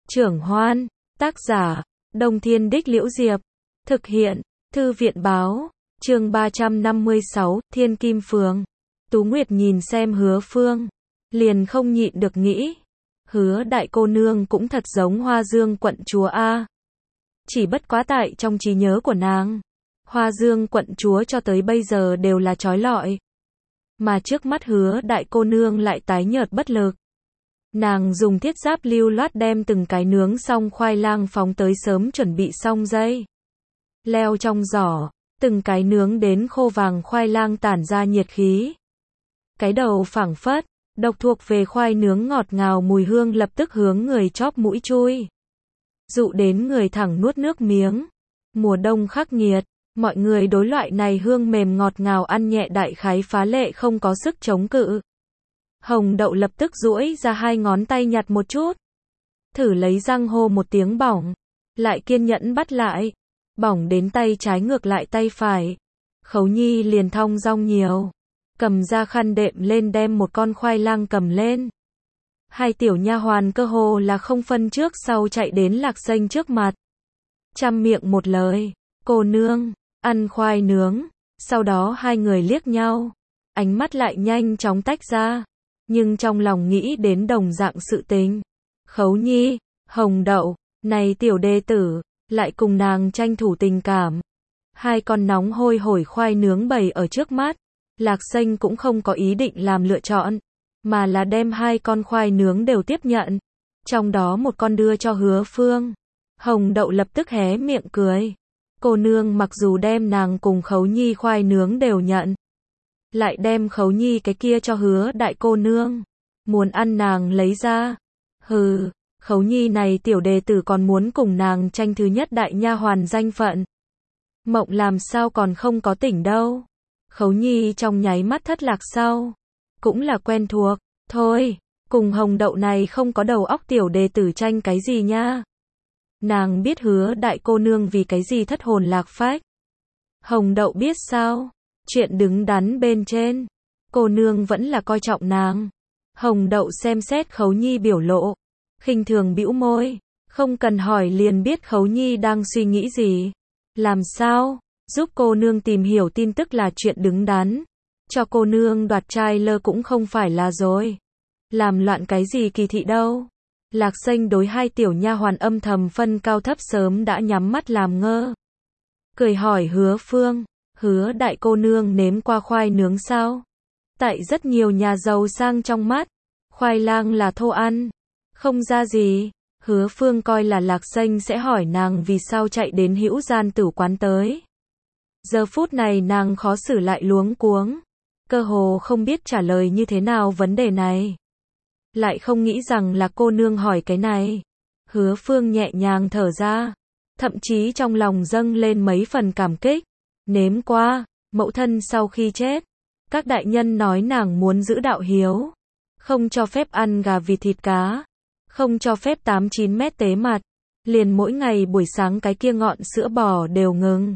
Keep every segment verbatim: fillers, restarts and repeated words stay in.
Trưởng Hoan, tác giả, Đông Thiên Đích Liễu Diệp, thực hiện, Thư viện Báo, chương ba trăm năm mươi sáu, Thiên Kim Phường. Tú Nguyệt nhìn xem Hứa Phương, liền không nhịn được nghĩ, Hứa đại cô nương cũng thật giống Hoa Dương quận chúa a. Chỉ bất quá tại trong trí nhớ của nàng, Hoa Dương quận chúa cho tới bây giờ đều là trói lọi, mà trước mắt Hứa đại cô nương lại tái nhợt bất lực. Nàng dùng thiết giáp lưu loát đem từng cái nướng xong khoai lang phóng tới sớm chuẩn bị xong dây leo trong giỏ, từng cái nướng đến khô vàng khoai lang tản ra nhiệt khí. Cái đầu phảng phất, độc thuộc về khoai nướng ngọt ngào mùi hương lập tức hướng người chóp mũi chui, dụ đến người thẳng nuốt nước miếng. Mùa đông khắc nghiệt, mọi người đối loại này hương mềm ngọt ngào ăn nhẹ đại khái phá lệ không có sức chống cự. Hồng Đậu lập tức duỗi ra hai ngón tay nhặt một chút, thử lấy răng hô một tiếng bỏng, lại kiên nhẫn bắt lại, bỏng đến tay trái ngược lại tay phải. Khấu Nhi liền thong dong nhiều, cầm ra khăn đệm lên đem một con khoai lang cầm lên. Hai tiểu nha hoàn cơ hồ là không phân trước sau chạy đến Lạc Xanh trước mặt, chăm miệng một lời, cô nương, ăn khoai nướng. Sau đó hai người liếc nhau, ánh mắt lại nhanh chóng tách ra, nhưng trong lòng nghĩ đến đồng dạng sự tình. Khấu Nhi, Hồng Đậu, này tiểu đệ tử, lại cùng nàng tranh thủ tình cảm. Hai con nóng hôi hổi khoai nướng bày ở trước mắt, Lạc Xanh cũng không có ý định làm lựa chọn, mà là đem hai con khoai nướng đều tiếp nhận, trong đó một con đưa cho Hứa Phương. Hồng Đậu lập tức hé miệng cười. Cô nương mặc dù đem nàng cùng Khấu Nhi khoai nướng đều nhận, lại đem Khấu Nhi cái kia cho Hứa đại cô nương, muốn ăn nàng lấy ra. Hừ, Khấu Nhi này tiểu đệ tử còn muốn cùng nàng tranh thứ nhất đại nha hoàn danh phận. Mộng làm sao còn không có tỉnh đâu. Khấu Nhi trong nháy mắt thất lạc sau, cũng là quen thuộc, thôi, cùng Hồng Đậu này không có đầu óc tiểu đệ tử tranh cái gì nha. Nàng biết Hứa đại cô nương vì cái gì thất hồn lạc phách. Hồng Đậu biết sao? Chuyện đứng đắn bên trên, cô nương vẫn là coi trọng nàng. Hồng Đậu xem xét Khấu Nhi biểu lộ, khinh thường bĩu môi, không cần hỏi liền biết Khấu Nhi đang suy nghĩ gì. Làm sao? Giúp cô nương tìm hiểu tin tức là chuyện đứng đắn, cho cô nương đoạt trai lơ cũng không phải là rồi. Làm loạn cái gì kỳ thị đâu. Lạc Xanh đối hai tiểu nha hoàn âm thầm phân cao thấp sớm đã nhắm mắt làm ngơ. Cười hỏi Hứa Phương, Hứa đại cô nương nếm qua khoai nướng sao? Tại rất nhiều nhà giàu sang trong mắt, khoai lang là thô ăn, không ra gì. Hứa Phương coi là Lạc Xanh sẽ hỏi nàng vì sao chạy đến Hữu Gian tử quán tới. Giờ phút này nàng khó xử lại luống cuống, cơ hồ không biết trả lời như thế nào vấn đề này. Lại không nghĩ rằng là cô nương hỏi cái này. Hứa Phương nhẹ nhàng thở ra, thậm chí trong lòng dâng lên mấy phần cảm kích. Nếm qua, mẫu thân sau khi chết, các đại nhân nói nàng muốn giữ đạo hiếu, không cho phép ăn gà vịt thịt cá, không cho phép tám chín mét tế mặt, liền mỗi ngày buổi sáng cái kia ngọn sữa bò đều ngừng.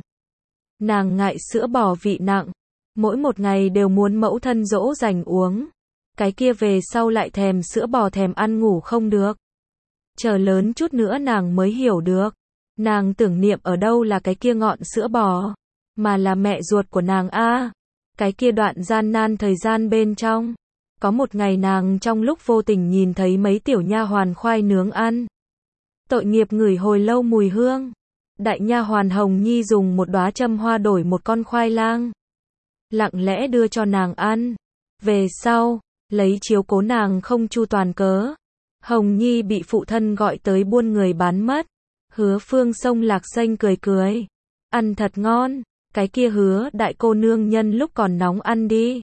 Nàng ngại sữa bò vị nặng, mỗi một ngày đều muốn mẫu thân dỗ dành uống. Cái kia về sau lại thèm sữa bò thèm ăn ngủ không được. Chờ lớn chút nữa nàng mới hiểu được, nàng tưởng niệm ở đâu là cái kia ngọn sữa bò, mà là mẹ ruột của nàng a. Cái kia đoạn gian nan thời gian bên trong, có một ngày nàng trong lúc vô tình nhìn thấy mấy tiểu nha hoàn khoai nướng ăn. Tội nghiệp ngửi hồi lâu mùi hương. Đại nha hoàn Hồng Nhi dùng một đóa châm hoa đổi một con khoai lang, lặng lẽ đưa cho nàng ăn. Về sau, lấy chiếu cố nàng không chu toàn cớ, Hồng Nhi bị phụ thân gọi tới buôn người bán mất. Hứa Phương xông Lạc Xanh cười cười, ăn thật ngon, cái kia Hứa đại cô nương nhân lúc còn nóng ăn đi.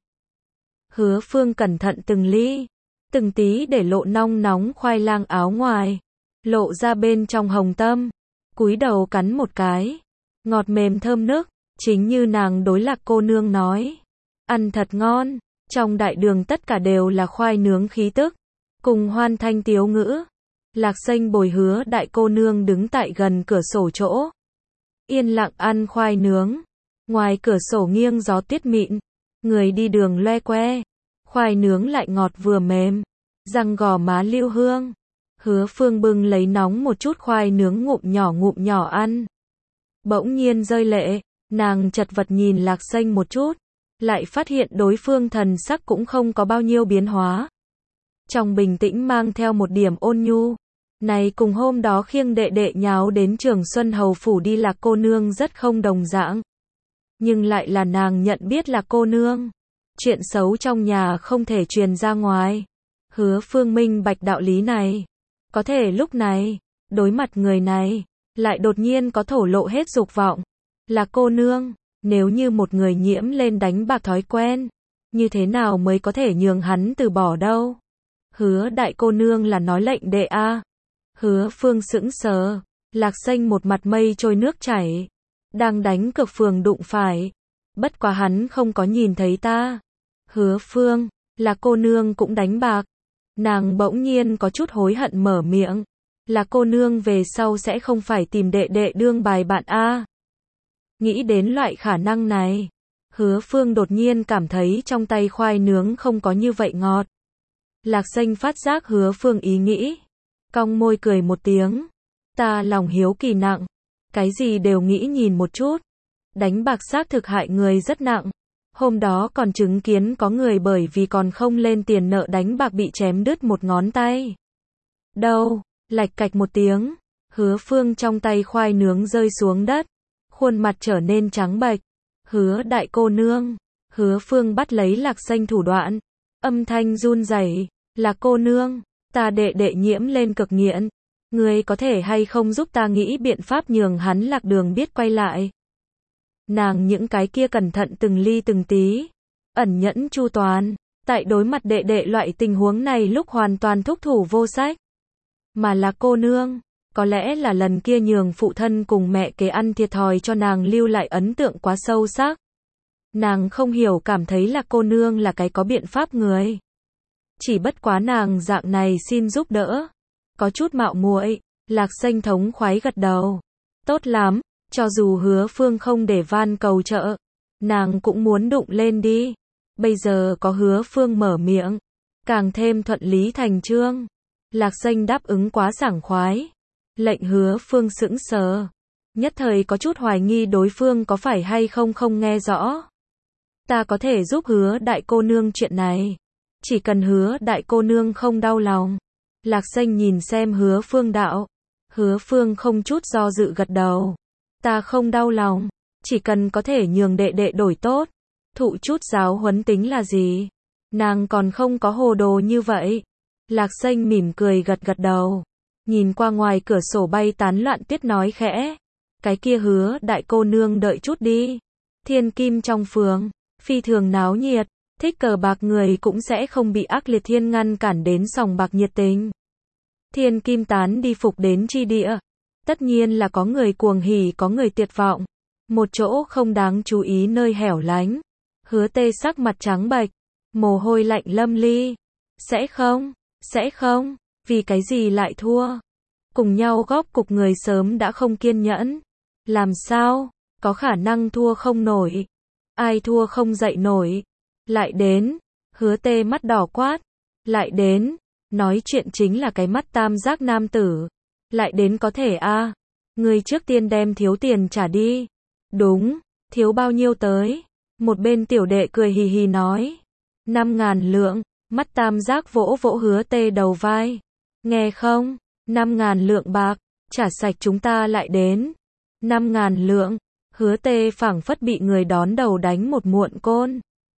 Hứa Phương cẩn thận từng ly, từng tí để lộ nong nóng khoai lang áo ngoài, lộ ra bên trong hồng tâm, cúi đầu cắn một cái, ngọt mềm thơm nức, chính như nàng đối Lạc cô nương nói, ăn thật ngon. Trong đại đường tất cả đều là khoai nướng khí tức, cùng hoan thanh tiếu ngữ. Lạc Xanh bồi Hứa đại cô nương đứng tại gần cửa sổ chỗ, yên lặng ăn khoai nướng. Ngoài cửa sổ nghiêng gió tuyết mịn, người đi đường loe que, khoai nướng lại ngọt vừa mềm, răng gò má lưu hương. Hứa Phương bưng lấy nóng một chút khoai nướng ngụm nhỏ ngụm nhỏ ăn. Bỗng nhiên rơi lệ, nàng chật vật nhìn Lạc Xanh một chút, lại phát hiện đối phương thần sắc cũng không có bao nhiêu biến hóa. Trong bình tĩnh mang theo một điểm ôn nhu. Này cùng hôm đó khiêng đệ đệ nháo đến Trường Xuân Hầu Phủ đi Lạc cô nương rất không đồng dạng. Nhưng lại là nàng nhận biết Lạc cô nương. Chuyện xấu trong nhà không thể truyền ra ngoài. Hứa Phương minh bạch đạo lý này. Có thể lúc này, đối mặt người này, lại đột nhiên có thổ lộ hết dục vọng. Lạc cô nương, nếu như một người nhiễm lên đánh bạc thói quen, như thế nào mới có thể nhường hắn từ bỏ đâu? Hứa đại cô nương là nói lệnh đệ a. Hứa Phương sững sờ, Lạc Xanh một mặt mây trôi nước chảy, đang đánh cược phường đụng phải, bất quá hắn không có nhìn thấy ta. Hứa Phương, là cô nương cũng đánh bạc. Nàng bỗng nhiên có chút hối hận mở miệng, là cô nương về sau sẽ không phải tìm đệ đệ đương bài bạn a. Nghĩ đến loại khả năng này, Hứa Phương đột nhiên cảm thấy trong tay khoai nướng không có như vậy ngọt. Lạc Xanh phát giác Hứa Phương ý nghĩ, cong môi cười một tiếng, ta lòng hiếu kỳ nặng, cái gì đều nghĩ nhìn một chút. Đánh bạc xác thực hại người rất nặng. Hôm đó còn chứng kiến có người bởi vì còn không lên tiền nợ đánh bạc bị chém đứt một ngón tay. Đâu, lạch cạch một tiếng, Hứa Phương trong tay khoai nướng rơi xuống đất, khuôn mặt trở nên trắng bệch. Hứa đại cô nương, Hứa Phương bắt lấy Lạc Xanh thủ đoạn, âm thanh run rẩy, là cô nương, ta đệ đệ nhiễm lên cực nghiện, ngươi có thể hay không giúp ta nghĩ biện pháp nhường hắn lạc đường biết quay lại. Nàng những cái kia cẩn thận từng ly từng tí, ẩn nhẫn chu toàn, tại đối mặt đệ đệ loại tình huống này lúc hoàn toàn thúc thủ vô sách. Mà là cô nương, có lẽ là lần kia nhường phụ thân cùng mẹ kế ăn thiệt thòi cho nàng lưu lại ấn tượng quá sâu sắc. Nàng không hiểu cảm thấy là cô nương là cái có biện pháp người. Chỉ bất quá nàng dạng này xin giúp đỡ, có chút mạo muội. Lạc Xanh thống khoái gật đầu. Tốt lắm, cho dù Hứa Phương không để van cầu trợ, nàng cũng muốn đụng lên đi. Bây giờ có Hứa Phương mở miệng, càng thêm thuận lý thành chương. Lạc Xanh đáp ứng quá sảng khoái, lệnh Hứa Phương sững sờ, nhất thời có chút hoài nghi đối phương có phải hay không không nghe rõ. Ta có thể giúp Hứa đại cô nương chuyện này, chỉ cần Hứa đại cô nương không đau lòng. Lạc Xanh nhìn xem Hứa Phương đạo. Hứa Phương không chút do dự gật đầu. Ta không đau lòng, chỉ cần có thể nhường đệ đệ đổi tốt, thụ chút giáo huấn tính là gì. Nàng còn không có hồ đồ như vậy. Lạc Xanh mỉm cười gật gật đầu, nhìn qua ngoài cửa sổ bay tán loạn tuyết nói khẽ, cái kia Hứa đại cô nương đợi chút đi. Thiên kim trong phường, phi thường náo nhiệt, thích cờ bạc người cũng sẽ không bị ác liệt thiên ngăn cản đến sòng bạc nhiệt tình. Thiên kim tán đi phục đến chi địa, tất nhiên là có người cuồng hỉ có người tuyệt vọng. Một chỗ không đáng chú ý nơi hẻo lánh, Hứa Tê sắc mặt trắng bệch, mồ hôi lạnh lâm ly. Sẽ không, sẽ không, vì cái gì lại thua? Cùng nhau góp cục người sớm đã không kiên nhẫn. Làm sao, có khả năng thua không nổi? Ai thua không dậy nổi? Lại đến, Hứa Tê mắt đỏ quát. Lại đến, nói chuyện chính là cái mắt tam giác nam tử. Lại đến có thể a à. Người trước tiên đem thiếu tiền trả đi. Đúng, thiếu bao nhiêu tới? Một bên tiểu đệ cười hì hì nói. Năm ngàn lượng, mắt tam giác vỗ vỗ Hứa Tê đầu vai. Nghe không? Năm ngàn lượng bạc, trả sạch chúng ta lại đến. Năm ngàn lượng, Hứa Tê phảng phất bị người đón đầu đánh một muộn côn.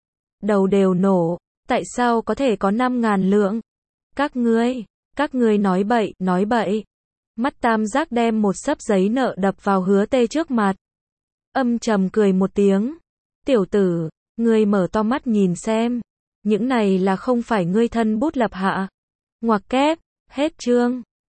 Đầu đều nổ, tại sao có thể có năm ngàn lượng? Các ngươi, các ngươi nói bậy, nói bậy. Mắt tam giác đem một xấp giấy nợ đập vào Hứa Tê trước mặt. Âm trầm cười một tiếng. Tiểu tử, ngươi mở to mắt nhìn xem. Những này là không phải ngươi thân bút lập hạ. Ngoặc kép, hết chương.